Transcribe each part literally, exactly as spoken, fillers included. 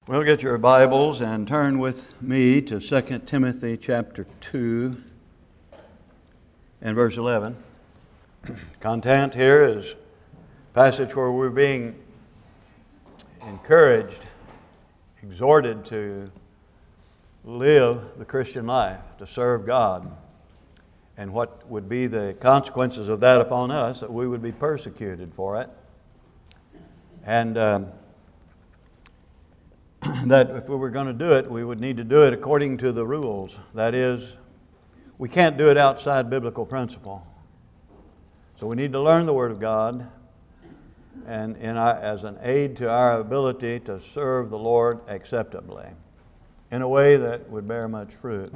Well, get your Bibles and turn with me to Second Timothy chapter two and verse eleven. Content here is a passage where we're being encouraged, exhorted to live the Christian life, to serve God, and what would be the consequences of that upon us, that we would be persecuted for it. And um, that if we were going to do it, we would need to do it according to the rules. That is, we can't do it outside biblical principle. So we need to learn the Word of God and in our, as an aid to our ability to serve the Lord acceptably in a way that would bear much fruit.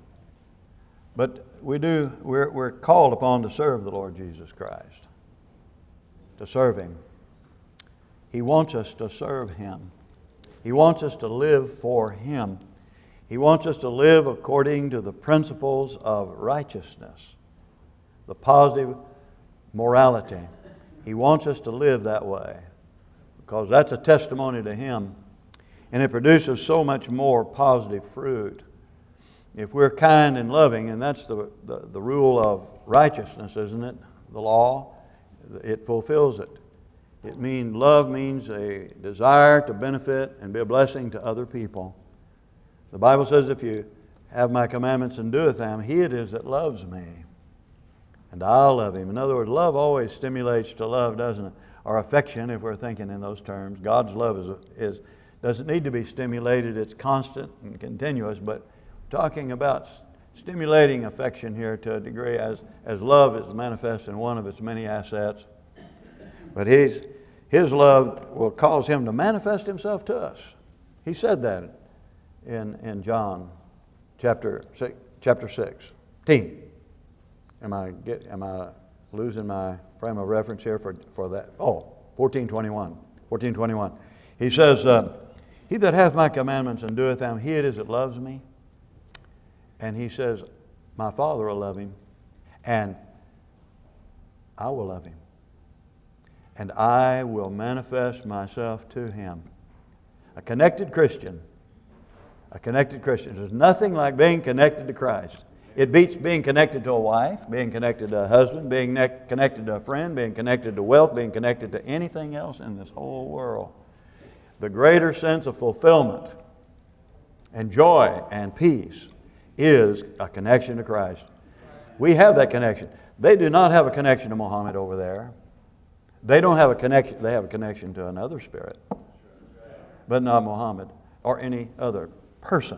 But we do, we're, we're called upon to serve the Lord Jesus Christ, to serve Him. He wants us to serve Him. He wants us to live for Him. He wants us to live according to the principles of righteousness, the positive morality. He wants us to live that way because that's a testimony to Him, and it produces so much more positive fruit. If we're kind and loving, and that's the, the, the rule of righteousness, isn't it? The law, it fulfills it. It means, love means a desire to benefit and be a blessing to other people. The Bible says, if you have my commandments and doeth them, he it is that loves me, and I'll love him. In other words, love always stimulates to love, doesn't it? Or affection, if we're thinking in those terms. God's love is, is doesn't need to be stimulated. It's constant and continuous, but talking about stimulating affection here to a degree as, as love is manifest in one of its many assets. But he's, His love will cause Him to manifest Himself to us. He said that in, in John chapter six, chapter sixteen. Am I get, am I losing my frame of reference here for, for that? Oh, fourteen twenty-one. fourteen twenty-one. He says, uh, he that hath my commandments and doeth them, he it is that loves me. And he says, my Father will love him, and I will love him. And I will manifest myself to him. A connected Christian. A connected Christian. There's nothing like being connected to Christ. It beats being connected to a wife, being connected to a husband, being ne- connected to a friend, being connected to wealth, being connected to anything else in this whole world. The greater sense of fulfillment and joy and peace is a connection to Christ. We have that connection. They do not have a connection to Muhammad over there. They don't have a connection. They have a connection to another spirit, but not Muhammad or any other person.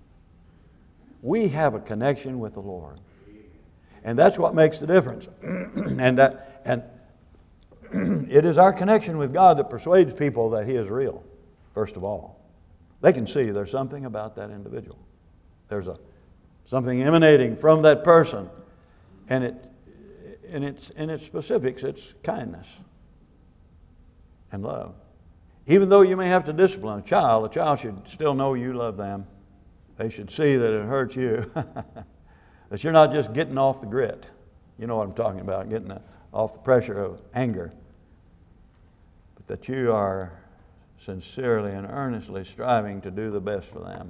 We have a connection with the Lord, and that's what makes the difference. and that, and it is our connection with God that persuades people that He is real. First of all, they can see there's something about that individual. There's a something emanating from that person, and it. In its, in its specifics, it's kindness and love. Even though you may have to discipline a child, a child should still know you love them. They should see that it hurts you, that you're not just getting off the grit. You know what I'm talking about, getting off the pressure of anger. But that you are sincerely and earnestly striving to do the best for them.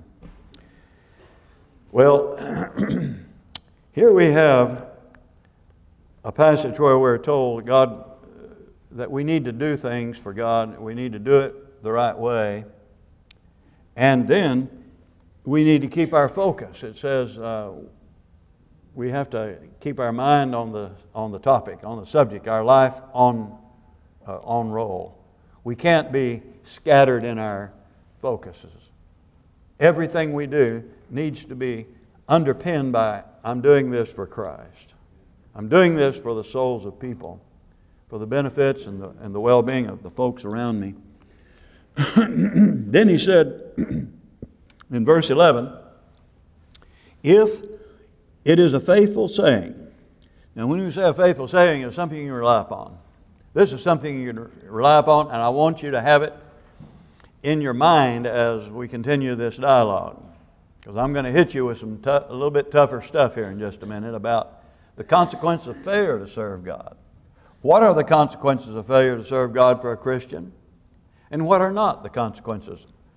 Well, here we have a passage where we're told God that we need to do things for God. We need to do it the right way. And then we need to keep our focus. It says uh, we have to keep our mind on the on the topic, on the subject, our life on uh, on roll. We can't be scattered in our focuses. Everything we do needs to be underpinned by, I'm doing this for Christ. I'm doing this for the souls of people, for the benefits and the, and the well-being of the folks around me. Then he said in verse eleven, if it is a faithful saying. Now when you say a faithful saying, it's something you rely upon. This is something you can rely upon, and I want you to have it in your mind as we continue this dialogue. Because I'm going to hit you with some t- a little bit tougher stuff here in just a minute about the consequence of failure to serve God. What are the consequences of failure to serve God for a Christian? And what are not the consequences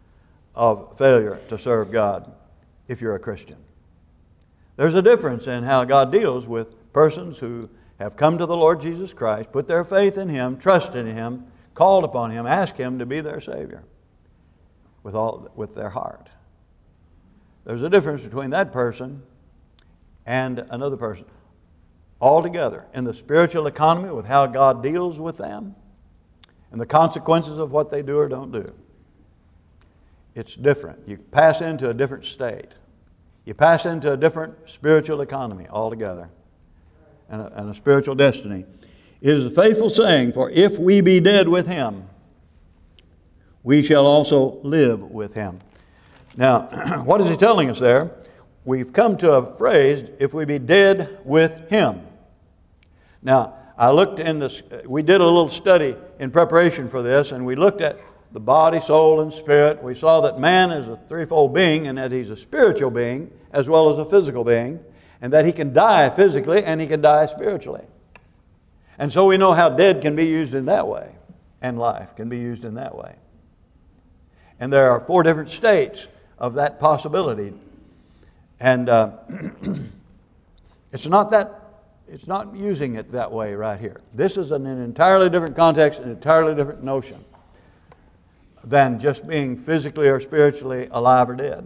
of failure to serve God if you're a Christian. There's a difference in how God deals with persons who have come to the Lord Jesus Christ, put their faith in Him, trusted in Him, called upon Him, asked Him to be their Savior with all with their heart. There's a difference between that person and another person. Altogether, in the spiritual economy, with how God deals with them and the consequences of what they do or don't do. It's different. You pass into a different state. You pass into a different spiritual economy altogether and a, and a spiritual destiny. It is a faithful saying, for if we be dead with Him, we shall also live with Him. Now, what is he telling us there? We've come to a phrase, if we be dead with Him. Now, I looked in this, we did a little study in preparation for this, and we looked at the body, soul, and spirit. We saw that man is a threefold being, and that he's a spiritual being as well as a physical being, and that he can die physically and he can die spiritually. And so we know how dead can be used in that way, and life can be used in that way. And there are four different states of that possibility. And uh, it's not that It's not using it that way right here. This is in an entirely different context, an entirely different notion than just being physically or spiritually alive or dead.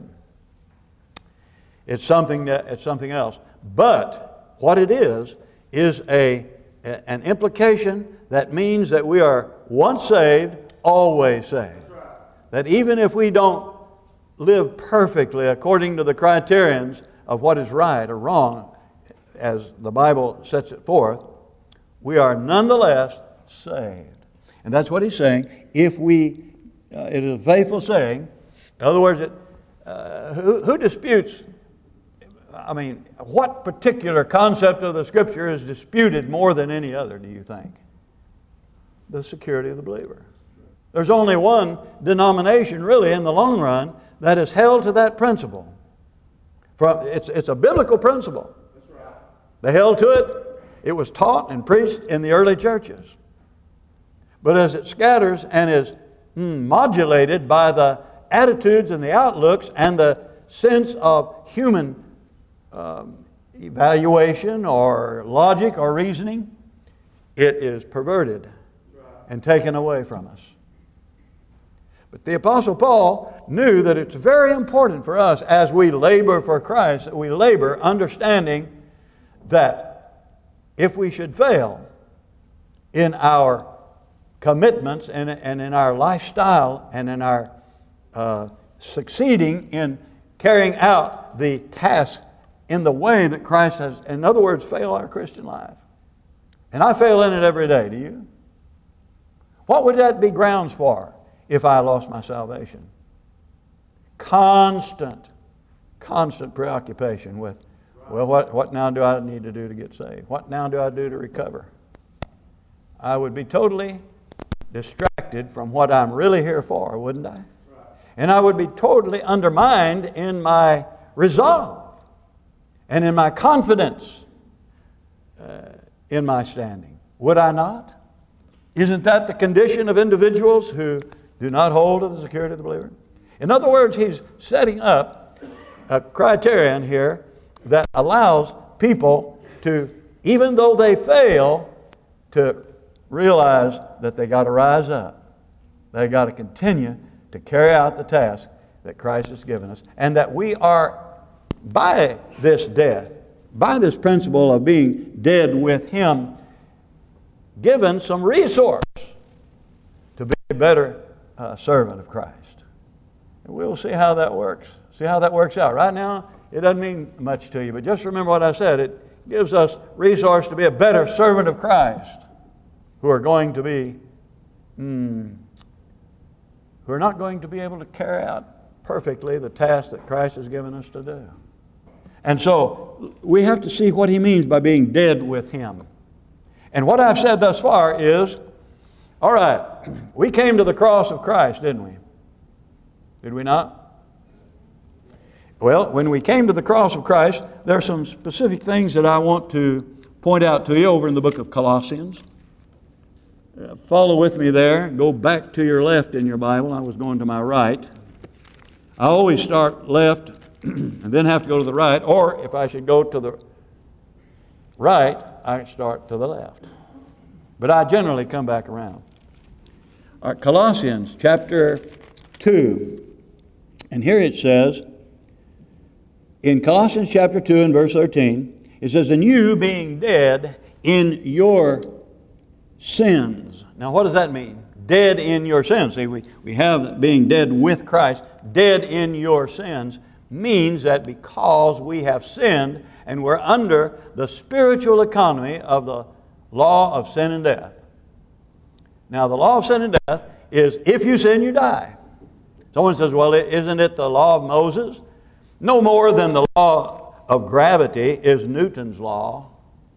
It's something that, it's something else. But what it is is a an implication that means that we are once saved, always saved. That even if we don't live perfectly according to the criterions of what is right or wrong, as the Bible sets it forth, we are nonetheless saved. And that's what he's saying. If we, uh, it is a faithful saying. In other words, it, uh, who, who disputes, I mean, what particular concept of the Scripture is disputed more than any other, do you think? The security of the believer. There's only one denomination, really, in the long run, that is held to that principle. From, it's, it's a biblical principle. They held to it. It was taught and preached in the early churches. But as it scatters and is mm, modulated by the attitudes and the outlooks and the sense of human um, evaluation or logic or reasoning, it is perverted and taken away from us. But the Apostle Paul knew that it's very important for us as we labor for Christ, that we labor understanding that if we should fail in our commitments and, and in our lifestyle and in our uh, succeeding in carrying out the task in the way that Christ has, in other words, fail our Christian life. And I fail in it every day, do you? What would that be grounds for if I lost my salvation? Constant, constant preoccupation with, well, what, what now do I need to do to get saved? What now do I do to recover? I would be totally distracted from what I'm really here for, wouldn't I? And I would be totally undermined in my resolve and in my confidence uh, in my standing. Would I not? Isn't that the condition of individuals who do not hold to the security of the believer? In other words, he's setting up a criterion here that allows people to, even though they fail, to realize that they got to rise up. They got to continue to carry out the task that Christ has given us, and that we are, by this death, by this principle of being dead with Him, given some resource to be a better uh, servant of Christ. And we'll see how that works. See how that works out. Right now, it doesn't mean much to you, but just remember what I said. It gives us resource to be a better servant of Christ, who are going to be, mm, who are not going to be able to carry out perfectly the task that Christ has given us to do. And so we have to see what he means by being dead with Him. And what I've said thus far is, all right, we came to the cross of Christ, didn't we? Did we not? Well, when we came to the cross of Christ, there are some specific things that I want to point out to you over in the book of Colossians. Uh, follow with me there. Go back to your left in your Bible. I was going to my right. I always start left and then have to go to the right, or if I should go to the right, I start to the left. But I generally come back around. All right, Colossians chapter two. And here it says, in Colossians chapter two and verse thirteen, it says, and you being dead in your sins. Now what does that mean? Dead in your sins. See, we, we have being dead with Christ. Dead in your sins means that because we have sinned and we're under the spiritual economy of the law of sin and death. Now the law of sin and death is if you sin, you die. Someone says, well, isn't it the law of Moses? No more than the law of gravity is Newton's law.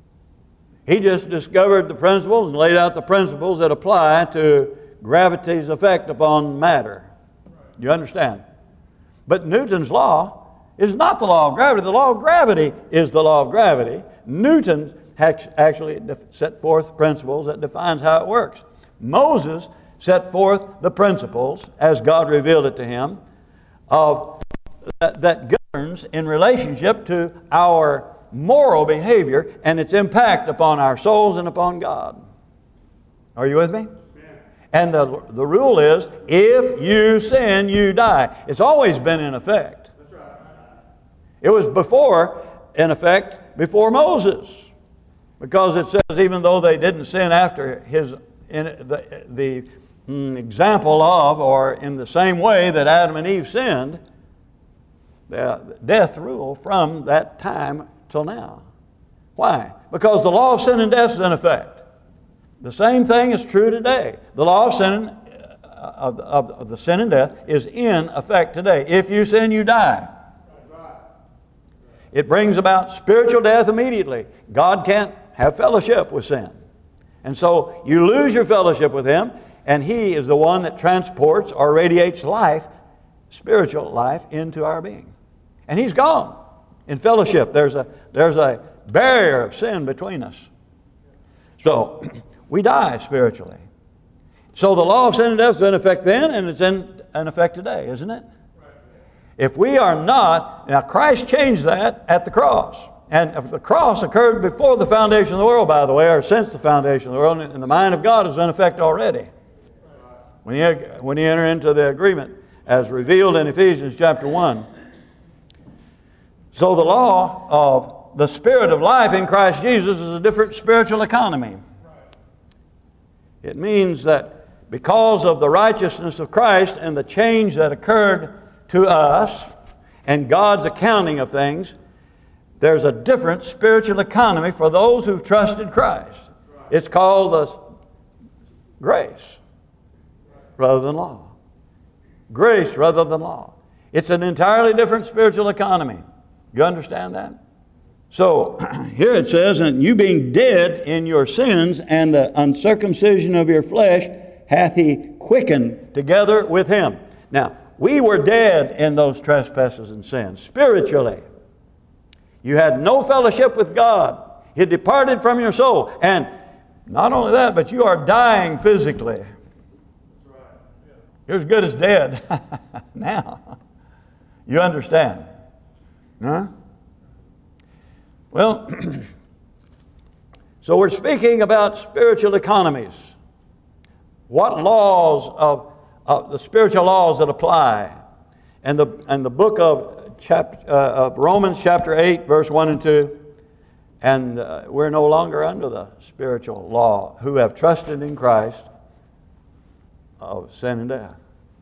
He just discovered the principles and laid out the principles that apply to gravity's effect upon matter. You understand? But Newton's law is not the law of gravity. The law of gravity is the law of gravity. Newton actually set forth principles that defines how it works. Moses set forth the principles, as God revealed it to him, of that, that governs in relationship to our moral behavior and its impact upon our souls and upon God. Are you with me? Yeah. And the, the rule is, if you sin, you die. It's always been in effect. That's right. It was before, in effect, before Moses. Because it says, even though they didn't sin after his in the, the mm, example of, or in the same way that Adam and Eve sinned, the death ruled from that time till now. Why? Because the law of sin and death is in effect. The same thing is true today. The law of sin, uh, of, of, of the sin and death, is in effect today. If you sin, you die. It brings about spiritual death immediately. God can't have fellowship with sin. And so you lose your fellowship with Him, and He is the one that transports or radiates life, spiritual life, into our being. And He's gone. In fellowship, there's a, there's a barrier of sin between us. So, we die spiritually. So the law of sin and death is in effect then, and it's in, in effect today, isn't it? If we are not, now Christ changed that at the cross. And if the cross occurred before the foundation of the world, by the way, or since the foundation of the world, and the mind of God is in effect already. When you, when you enter into the agreement, as revealed in Ephesians chapter one. So the law of the Spirit of life in Christ Jesus is a different spiritual economy. It means that because of the righteousness of Christ and the change that occurred to us and God's accounting of things, there's a different spiritual economy for those who've trusted Christ. It's called the grace rather than law. Grace rather than law. It's an entirely different spiritual economy. You understand that? So, here it says, and you being dead in your sins and the uncircumcision of your flesh hath He quickened together with Him. Now, we were dead in those trespasses and sins, spiritually. You had no fellowship with God. He departed from your soul. And not only that, but you are dying physically. You're as good as dead now. You understand? Huh? Well, so we're speaking about spiritual economies. What laws of, of the spiritual laws that apply? And the and the book of chapter uh, of Romans chapter eight, verse one and two. And uh, we're no longer under the spiritual law who have trusted in Christ of sin and death.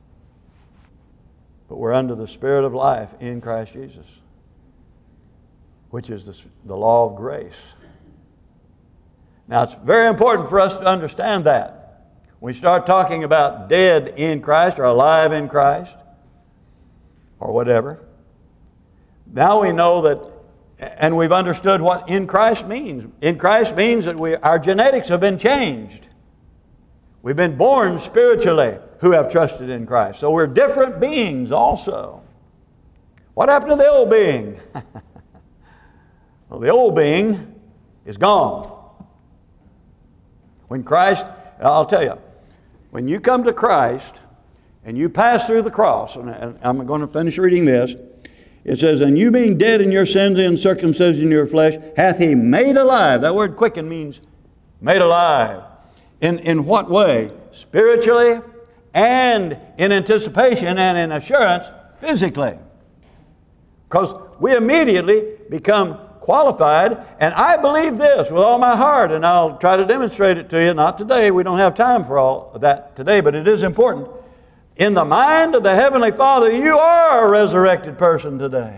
But we're under the Spirit of life in Christ Jesus, which is the, the law of grace. Now, it's very important for us to understand that. When we start talking about dead in Christ or alive in Christ or whatever, now we know that, and we've understood what in Christ means. In Christ means that we, our genetics have been changed. We've been born spiritually who have trusted in Christ. So we're different beings also. What happened to the old being? Well, the old being is gone. When Christ, I'll tell you, when you come to Christ and you pass through the cross, and I'm going to finish reading this. It says, and you being dead in your sins and circumcision in your flesh, hath he made alive. That word quicken means made alive. In, in what way? Spiritually, and in anticipation and in assurance, physically. Because we immediately become qualified, and I believe this with all my heart, and I'll try to demonstrate it to you. Not today, we don't have time for all of that today, but it is important. In the mind of the Heavenly Father, you are a resurrected person today.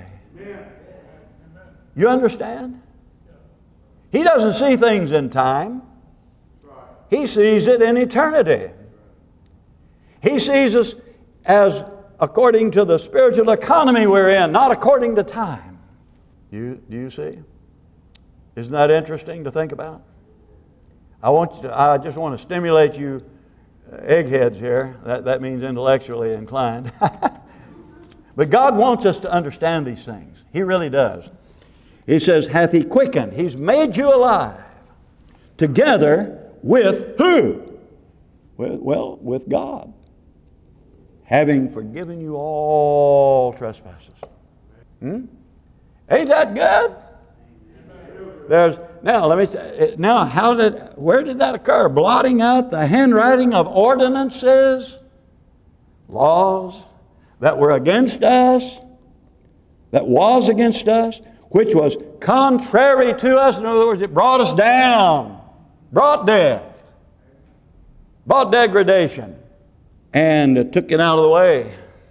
You understand? He doesn't see things in time. He sees it in eternity. He sees us as according to the spiritual economy we're in, not according to time. You, do you see? Isn't that interesting to think about? I want you to, I just want to stimulate you eggheads here. That, that means intellectually inclined. But God wants us to understand these things. He really does. He says, hath he quickened? He's made you alive. Together with who? With, well, with God. Having forgiven you all trespasses. Hmm? Ain't that good? There's now. Let me say. Now, how did? Where did that occur? Blotting out the handwriting of ordinances, laws that were against us, that was against us, which was contrary to us. In other words, it brought us down, brought death, brought degradation, and took it out of the way,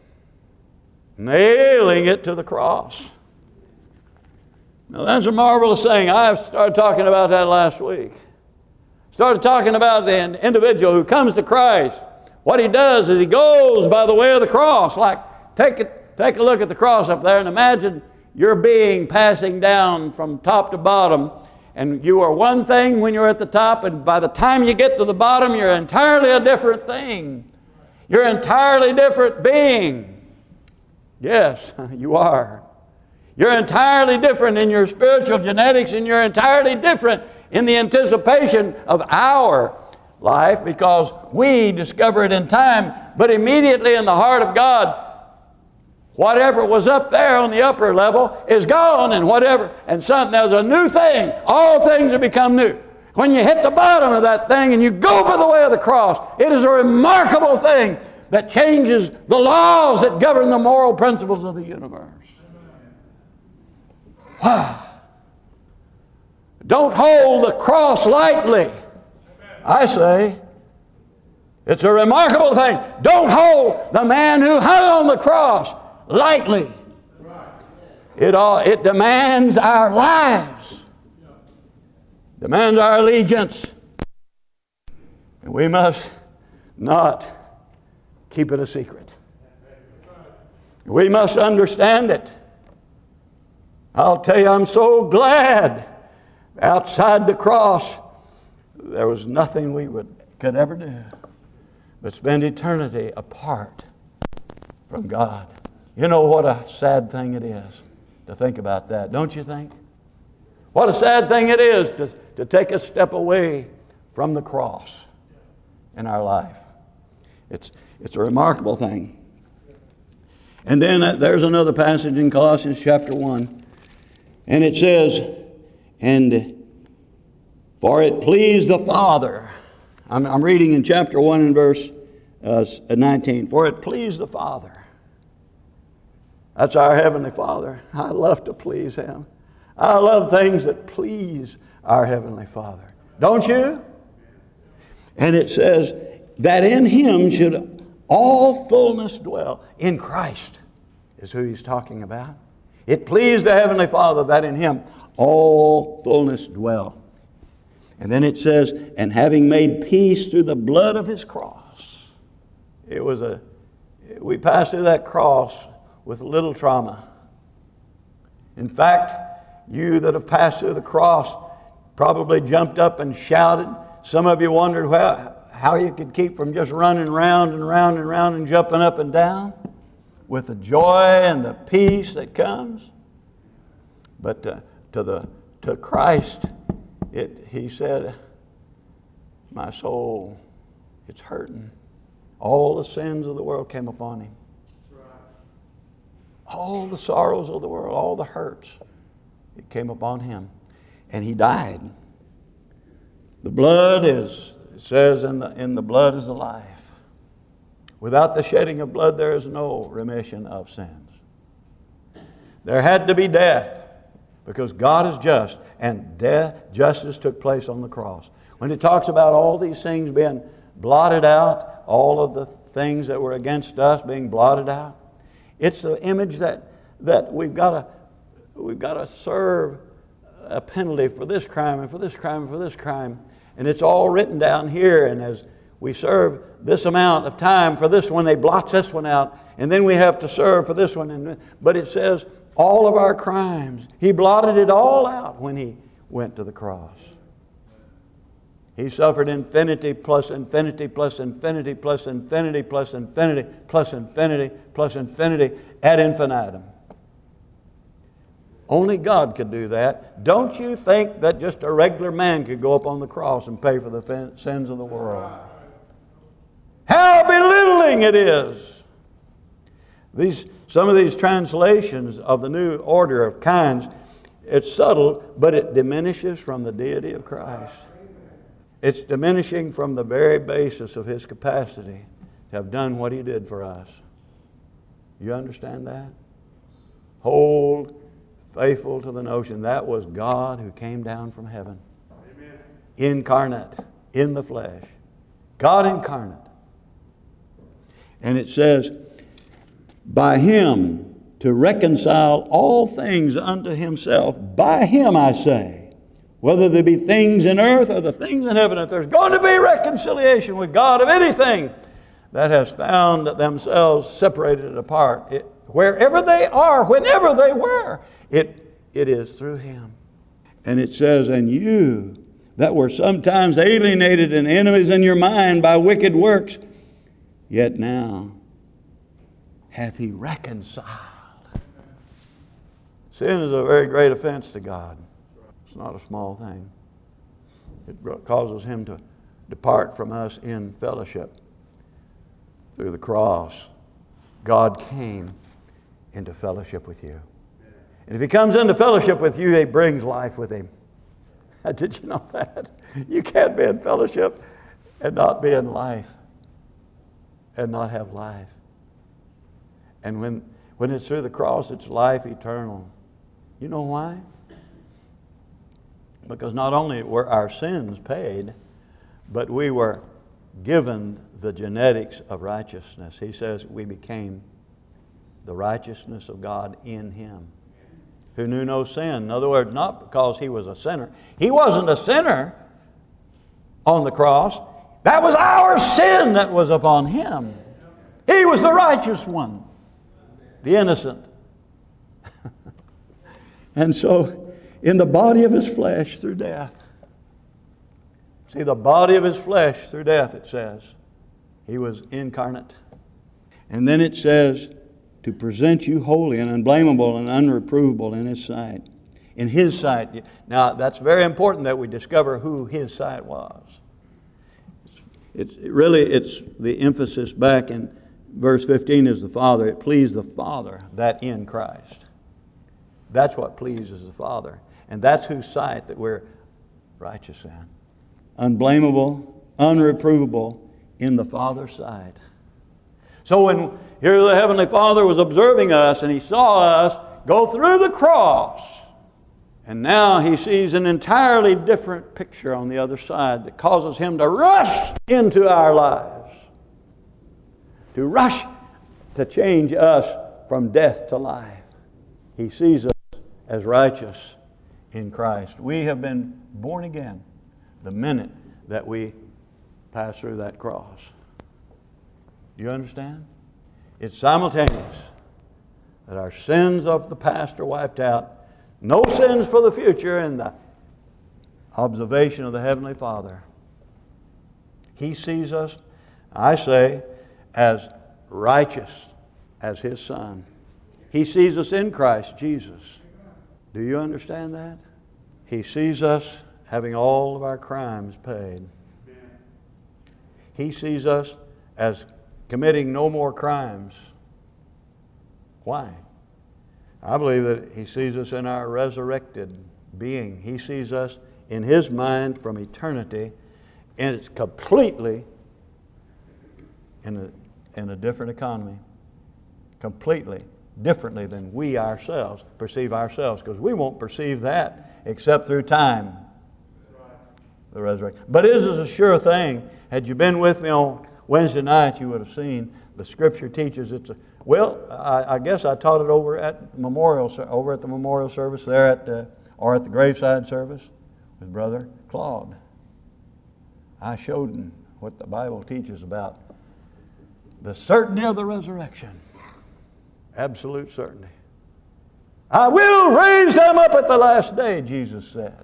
nailing it to the cross. Now that's a marvelous thing. I started talking about that last week. Started talking about the individual who comes to Christ. What he does is he goes by the way of the cross. Like, take it, take a look at the cross up there and imagine your being passing down from top to bottom. And you are one thing when you're at the top, and by the time you get to the bottom, you're entirely a different thing. You're an entirely different being. Yes, you are. You're entirely different in your spiritual genetics, and you're entirely different in the anticipation of our life, because we discover it in time. But immediately in the heart of God, whatever was up there on the upper level is gone, and whatever, and something, there's a new thing. All things have become new. When you hit the bottom of that thing and you go by the way of the cross, it is a remarkable thing that changes the laws that govern the moral principles of the universe. Wow. Don't hold the cross lightly. I say, it's a remarkable thing. Don't hold the man who hung on the cross lightly. It all, it demands our lives. Demands our allegiance. And we must not keep it a secret. We must understand it. I'll tell you, I'm so glad outside the cross there was nothing we would could ever do but spend eternity apart from God. You know what a sad thing it is to think about that, don't you think? What a sad thing it is to, to take a step away from the cross in our life. It's, it's a remarkable thing. And then uh, there's another passage in Colossians chapter one. And it says, and for it pleased the Father. I'm, I'm reading in chapter one and verse uh, nineteen. For it pleased the Father. That's our Heavenly Father. I love to please Him. I love things that please our Heavenly Father. Don't you? And it says that in Him should all fullness dwell. In Christ is who He's talking about. It pleased the Heavenly Father that in Him all fullness dwell. And then it says, and having made peace through the blood of His cross. It was a, we passed through that cross with little trauma. In fact, you that have passed through the cross probably jumped up and shouted. Some of you wondered how, how you could keep from just running round and round and round and jumping up and down with the joy and the peace that comes. But uh, to the to Christ, it, He said, my soul, it's hurting. All the sins of the world came upon him. All the sorrows of the world, all the hurts, it came upon him. And he died. The blood is, it says in the, in the blood is the life. Without the shedding of blood, there is no remission of sins. There had to be death because God is just, and death, justice took place on the cross. When it talks about all these things being blotted out, all of the things that were against us being blotted out, it's the image that, that we've got to we've got to serve a penalty for this crime and for this crime and for this crime. And it's all written down here. And as we serve this amount of time for this one, they blot this one out. And then we have to serve for this one. And, but it says all of our crimes. He blotted it all out when He went to the cross. He suffered infinity plus infinity plus infinity plus infinity plus infinity plus infinity plus infinity ad infinitum. Only God could do that. Don't you think that just a regular man could go up on the cross and pay for the fin- sins of the world? How belittling it is! These, some of these translations of the New Order of Kinds, it's subtle, but it diminishes from the deity of Christ. It's diminishing from the very basis of His capacity to have done what He did for us. You understand that? Hold faithful to the notion that was God who came down from heaven. Amen. Incarnate, in the flesh. God incarnate. And it says, by Him to reconcile all things unto Himself, by Him I say, whether there be things in earth or the things in heaven, if there's going to be reconciliation with God of anything that has found themselves separated apart, it, wherever they are, whenever they were, it, it is through Him. And it says, and you that were sometimes alienated and enemies in your mind by wicked works, yet now hath He reconciled. Sin is a very great offense to God. It's not a small thing. It causes Him to depart from us in fellowship. Through the cross, God came into fellowship with you. And if He comes into fellowship with you, He brings life with Him. Did you know that? You can't be in fellowship and not be in life. And not have life. And when, when it's through the cross, it's life eternal. You know why? Because not only were our sins paid, but we were given the genetics of righteousness. He says we became the righteousness of God in Him, who knew no sin. In other words, not because He was a sinner. He wasn't a sinner on the cross. That was our sin that was upon Him. He was the righteous one, the innocent. And so, in the body of His flesh through death, see, the body of His flesh through death, it says, He was incarnate. And then it says, to present you holy and unblameable and unreprovable in His sight. In His sight. Now, that's very important that we discover who His sight was. It's it really, it's the emphasis back in verse fifteen is the Father. It pleased the Father that in Christ. That's what pleases the Father. And that's whose sight that we're righteous in. Unblameable, unreprovable in the Father's sight. So when here the Heavenly Father was observing us and He saw us go through the cross, and now He sees an entirely different picture on the other side that causes Him to rush into our lives. To rush to change us from death to life. He sees us as righteous in Christ. We have been born again the minute that we pass through that cross. Do you understand? It's simultaneous that our sins of the past are wiped out. No sins for the future in the observation of the Heavenly Father. He sees us, I say, as righteous as His Son. He sees us in Christ Jesus. Do you understand that? He sees us having all of our crimes paid. He sees us as committing no more crimes. Why? I believe that He sees us in our resurrected being. He sees us in His mind from eternity, and it's completely in a, in a different economy. Completely differently than we ourselves perceive ourselves, because we won't perceive that except through time. The resurrection. But it is a sure thing. Had you been with me on Wednesday night, you would have seen the Scripture teaches it's a, well, I, I guess I taught it over at memorial, over at the memorial service there at the, or at the graveside service with Brother Claude. I showed him what the Bible teaches about the certainty of the resurrection. Absolute certainty. I will raise them up at the last day, Jesus said.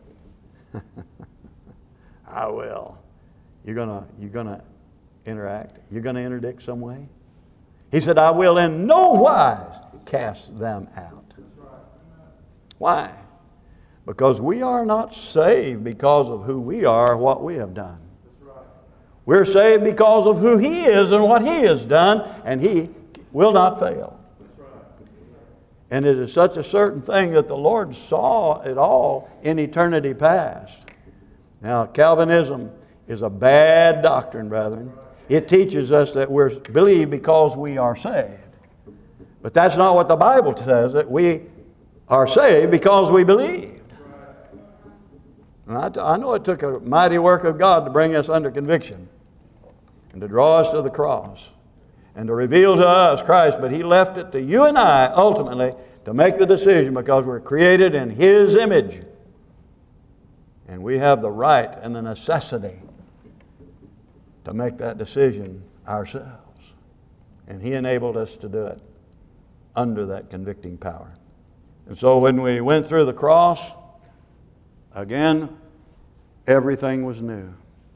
I will. You're gonna, you're gonna interact? You're gonna interdict some way? He said, I will in no wise cast them out. Why? Because we are not saved because of who we are, what we have done. We're saved because of who He is and what He has done, and He will not fail. And it is such a certain thing that the Lord saw it all in eternity past. Now, Calvinism is a bad doctrine, brethren. It teaches us that we're believed because we are saved. But that's not what the Bible says, that we are saved because we believed. And I, t- I know it took a mighty work of God to bring us under conviction and to draw us to the cross and to reveal to us Christ, but He left it to you and I ultimately to make the decision because we're created in His image. And we have the right and the necessity to make that decision ourselves. And He enabled us to do it under that convicting power. And so when we went through the cross, again, everything was new.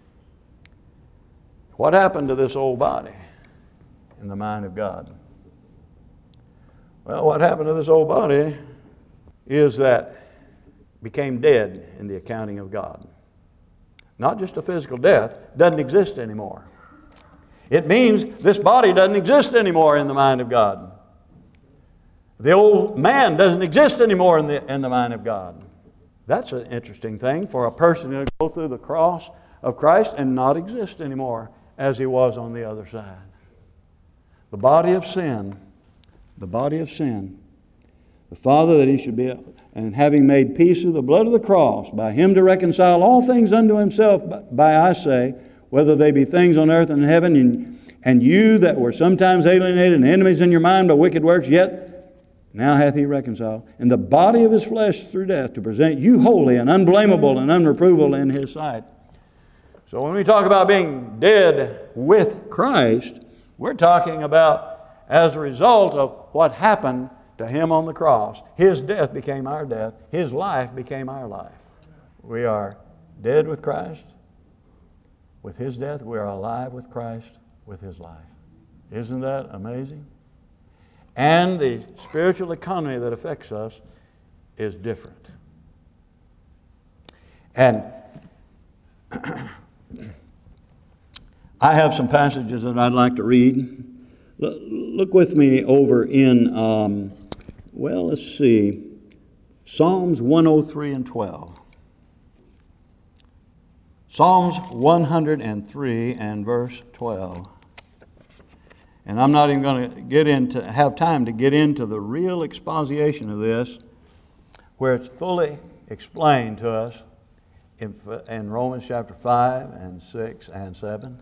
What happened to this old body in the mind of God? Well, what happened to this old body is that it became dead in the accounting of God. Not just a physical death, doesn't exist anymore. It means this body doesn't exist anymore in the mind of God. The old man doesn't exist anymore in the, in the mind of God. That's an interesting thing for a person to go through the cross of Christ and not exist anymore as he was on the other side. The body of sin, the body of sin, the Father that He should be, and having made peace through the blood of the cross, by Him to reconcile all things unto Himself, by I say, whether they be things on earth and in heaven, and, and you that were sometimes alienated and enemies in your mind by wicked works, yet now hath He reconciled in the body of His flesh through death, to present you holy and unblameable and unreprovable in His sight. So when we talk about being dead with Christ, we're talking about as a result of what happened to Him on the cross. His death became our death. His life became our life. We are dead with Christ. With His death, we are alive with Christ with His life. Isn't that amazing? And the spiritual economy that affects us is different. And I have some passages that I'd like to read. Look with me over in, um, well, let's see, Psalms one oh three and twelve. Psalms one oh three and verse twelve. And I'm not even going to get into, have time to get into the real exposition of this, where it's fully explained to us in, in Romans chapter five and six and seven.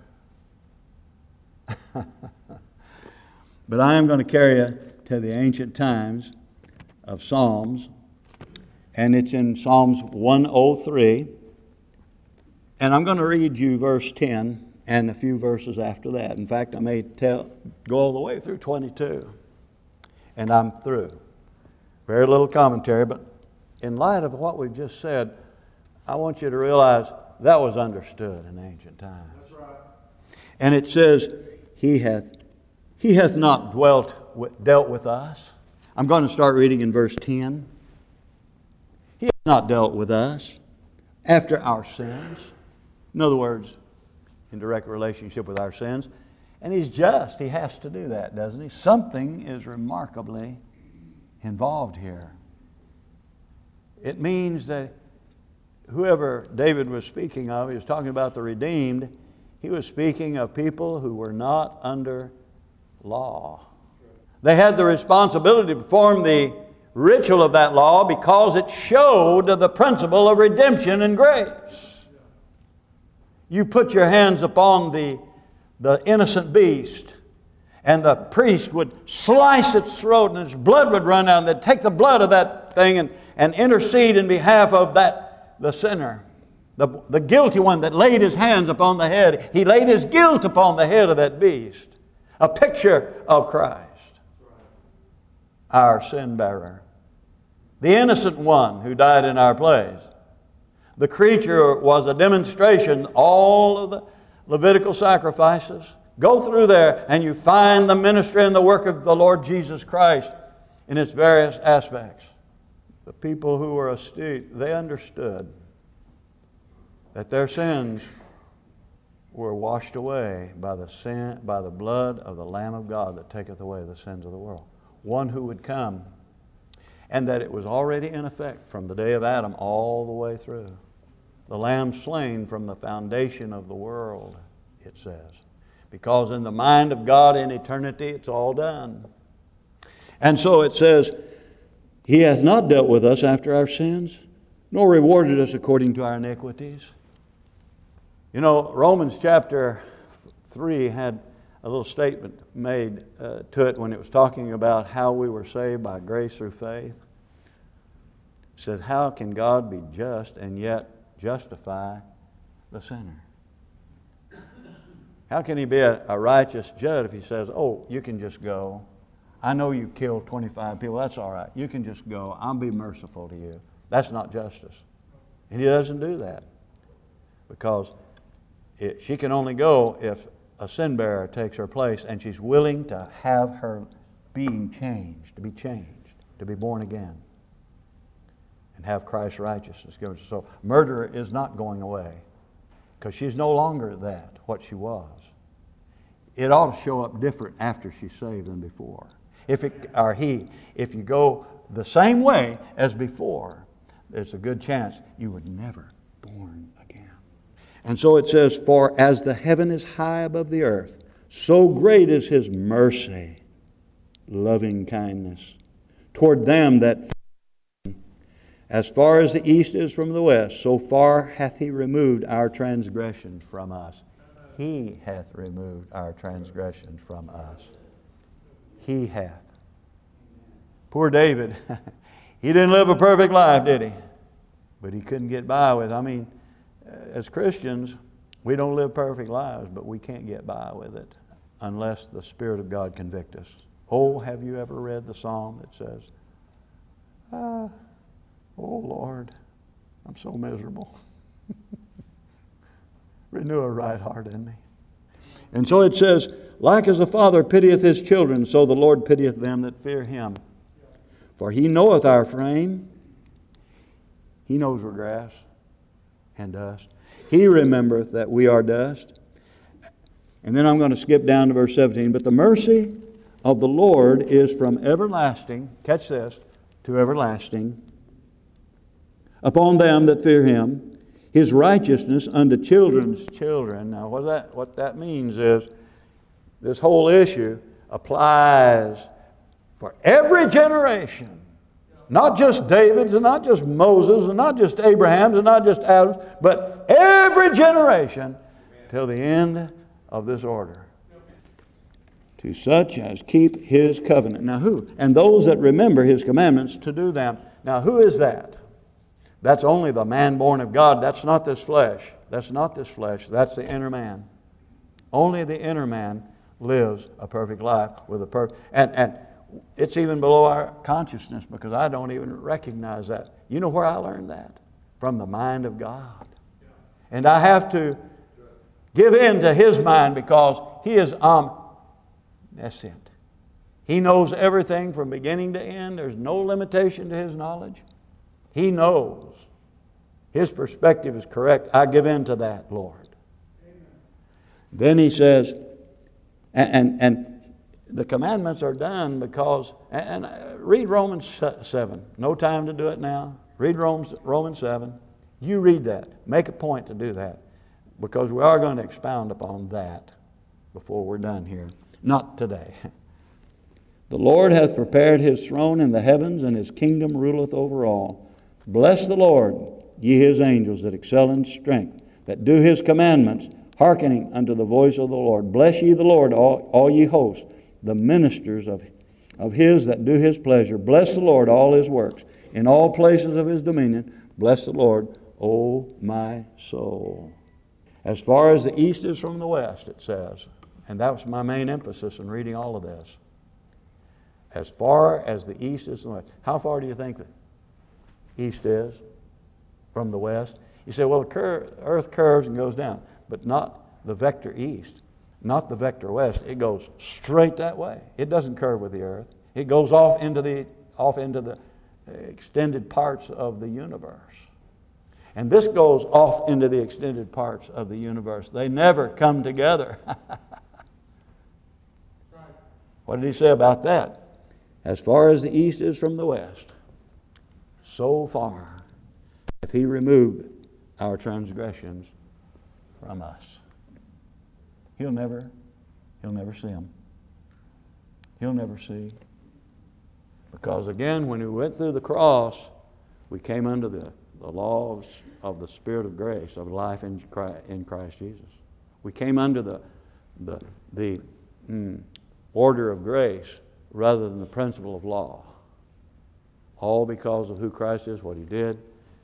But I am going to carry you to the ancient times of Psalms, and it's in Psalms one oh three. And I'm going to read you verse ten and a few verses after that. In fact, I may tell, go all the way through twenty-two, and I'm through. Very little commentary, but in light of what we've just said, I want you to realize that was understood in ancient times. That's right. And it says, He hath He hath not dwelt with, dealt with us. I'm going to start reading in verse ten. He hath not dealt with us after our sins. In other words, in direct relationship with our sins. And He's just. He has to do that, doesn't He? Something is remarkably involved here. It means that whoever David was speaking of, he was talking about the redeemed, he was speaking of people who were not under law. They had the responsibility to perform the ritual of that law because it showed the principle of redemption and grace. You put your hands upon the, the innocent beast, and the priest would slice its throat and its blood would run out, and they'd take the blood of that thing and, and intercede in behalf of that, the sinner. The, the guilty one that laid his hands upon the head. He laid his guilt upon the head of that beast. A picture of Christ, our sin bearer. The innocent one who died in our place. The creature was a demonstration. All of the Levitical sacrifices. Go through there and you find the ministry and the work of the Lord Jesus Christ in its various aspects. The people who were astute, they understood that their sins were washed away by the sin, by the blood of the Lamb of God that taketh away the sins of the world. One who would come, and that it was already in effect from the day of Adam all the way through. The Lamb slain from the foundation of the world, it says. Because in the mind of God in eternity, it's all done. And so it says, He hath not dealt with us after our sins, nor rewarded us according to our iniquities. You know, Romans chapter three had a little statement made uh, to it when it was talking about how we were saved by grace through faith. It said, how can God be just and yet justify the sinner? How can He be a, a righteous judge if He says, oh, you can just go. I know you killed twenty-five people. That's all right. You can just go. I'll be merciful to you. That's not justice. And He doesn't do that. Because it, she can only go if a sin bearer takes her place and she's willing to have her being changed, to be changed, to be born again, and have Christ's righteousness given. So murder is not going away because she's no longer that, what she was. It ought to show up different after she's saved than before. If it, or he, if you go the same way as before, there's a good chance you were never born again. And so it says, for as the heaven is high above the earth, so great is His mercy, loving kindness, toward them that as far as the east is from the west, so far hath He removed our transgressions from us. He hath removed our transgressions from us. He hath. Poor David, he didn't live a perfect life, did he? But he couldn't get by with, I mean, as Christians, we don't live perfect lives, but we can't get by with it unless the Spirit of God convict us. Oh, have you ever read the psalm that says, ah, oh Lord, I'm so miserable. Renew a right heart in me. And so it says, like as a father pitieth his children, so the Lord pitieth them that fear Him. For He knoweth our frame. He knows we're grass and dust. He remembereth that we are dust. And then I'm going to skip down to verse seventeen. But the mercy of the Lord is from everlasting, catch this, to everlasting, upon them that fear Him. His righteousness unto children's children. Now what that, what that means is this whole issue applies for every generation. Not just David's and not just Moses and not just Abraham's and not just Adam's, but every generation till the end of this order. To such as keep His covenant. Now who? And those that remember His commandments to do them. Now who is that? That's only the man born of God. That's not this flesh. That's not this flesh. That's the inner man. Only the inner man lives a perfect life with a perfect... And, and it's even below our consciousness because I don't even recognize that. You know where I learned that? From the mind of God. And I have to give in to His mind because He is omniscient. He knows everything from beginning to end. There's no limitation to His knowledge. He knows. His perspective is correct. I give in to that, Lord. Amen. Then He says, And, and, and the commandments are done because, and, and read Romans seven. No time to do it now. Read Romans, Romans seven. You read that. Make a point to do that. Because we are going to expound upon that before we're done here. Not today. The Lord hath prepared his throne in the heavens, and his kingdom ruleth over all. Bless the Lord, ye his angels that excel in strength, that do his commandments, hearkening unto the voice of the Lord. Bless ye the Lord, all, all ye hosts, the ministers of, of his that do his pleasure. Bless the Lord, all his works, in all places of his dominion. Bless the Lord, O my soul. As far as the east is from the west, it says, and that was my main emphasis in reading all of this. As far as the east is from the west. How far do you think the east is from the west? You say, well, the cur- earth curves and goes down, but not the vector east, not the vector west. It goes straight that way. It doesn't curve with the earth. It goes off into the off into the extended parts of the universe. And this goes off into the extended parts of the universe. They never come together. What did he say about that? As far as the east is from the west, so far hath he removed our transgressions from us. He'll never, he'll never see them. He'll never see. Because again, when we went through the cross, we came under the, the law of, of the Spirit of grace, of life in Christ, in Christ Jesus. We came under the, the, the mm, order of grace rather than the principle of law. All because of who Christ is, what he did.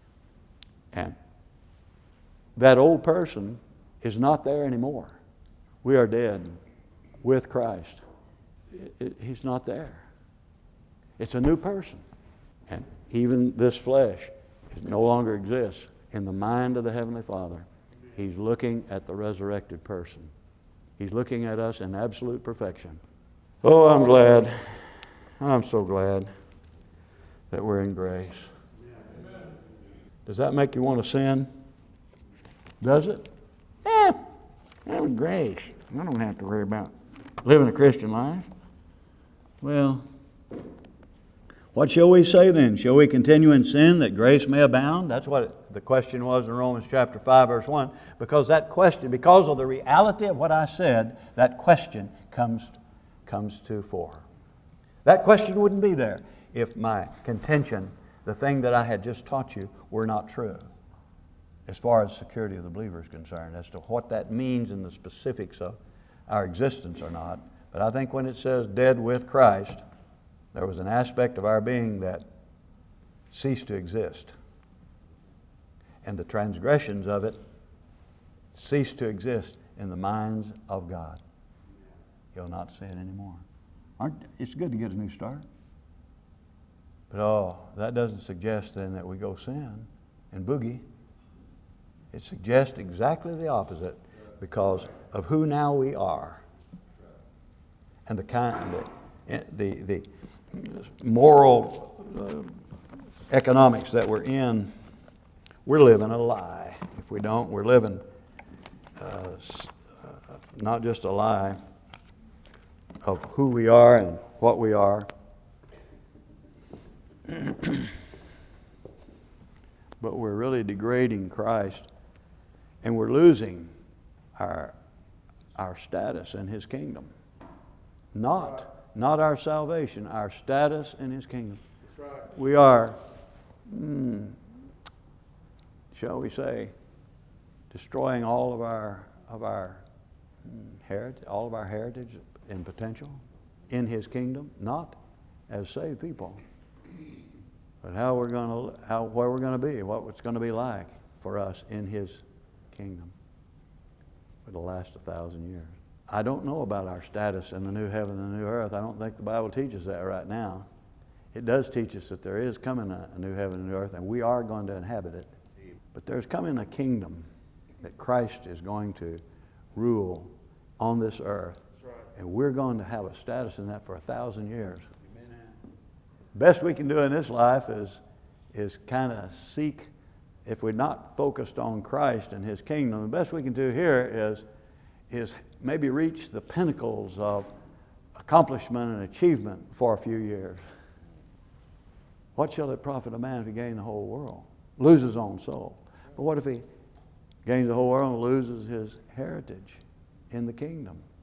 And that old person is not there anymore. We are dead with Christ. It, it, he's not there. It's a new person. And even this flesh is, no longer exists in the mind of the Heavenly Father. He's looking at the resurrected person. He's looking at us in absolute perfection. Oh, I'm glad. I'm so glad that we're in grace. Does that make you want to sin? Does it? Eh, I'm in grace. I don't have to worry about living a Christian life. Well, what shall we say then? Shall we continue in sin that grace may abound? That's what it, the question was in Romans chapter five, verse one. Because that question, because of the reality of what I said, that question comes, comes to fore. That question wouldn't be there if my contention, the thing that I had just taught you, were not true. As far as security of the believer is concerned, as to what that means in the specifics of our existence or not. But I think when it says dead with Christ, there was an aspect of our being that ceased to exist. And the transgressions of it ceased to exist in the minds of God. You'll not see it anymore. Aren't, it's good to get a new start. But oh, that doesn't suggest then that we go sin and boogie. It suggests exactly the opposite because of who now we are. And the kind, the, the, the moral uh, economics that we're in, we're living a lie. If we don't, we're living uh, uh, not just a lie of who we are and what we are, but we're really degrading Christ, and we're losing our our status in His kingdom. Not, not our salvation, our status in His kingdom. That's right. We are, hmm, shall we say, destroying all of our of our hmm, heritage, all of our heritage and potential in His kingdom, not as saved people, but how we're going to, how where we're going to be, what it's going to be like for us in His kingdom. It'll last a thousand years. I don't know about our status in the new heaven and the new earth. I don't think the Bible teaches that right now. It does teach us that there is coming a, a new heaven and new earth, and we are going to inhabit it. But there's coming a kingdom that Christ is going to rule on this earth, right. And we're going to have a status in that for a thousand years. Amen. Best we can do in this life is, is kind of seek. If we're not focused on Christ and His kingdom, the best we can do here is, is maybe reach the pinnacles of accomplishment and achievement for a few years. What shall it profit a man if he gain the whole world, lose his own soul? But what if he gains the whole world and loses his heritage in the kingdom?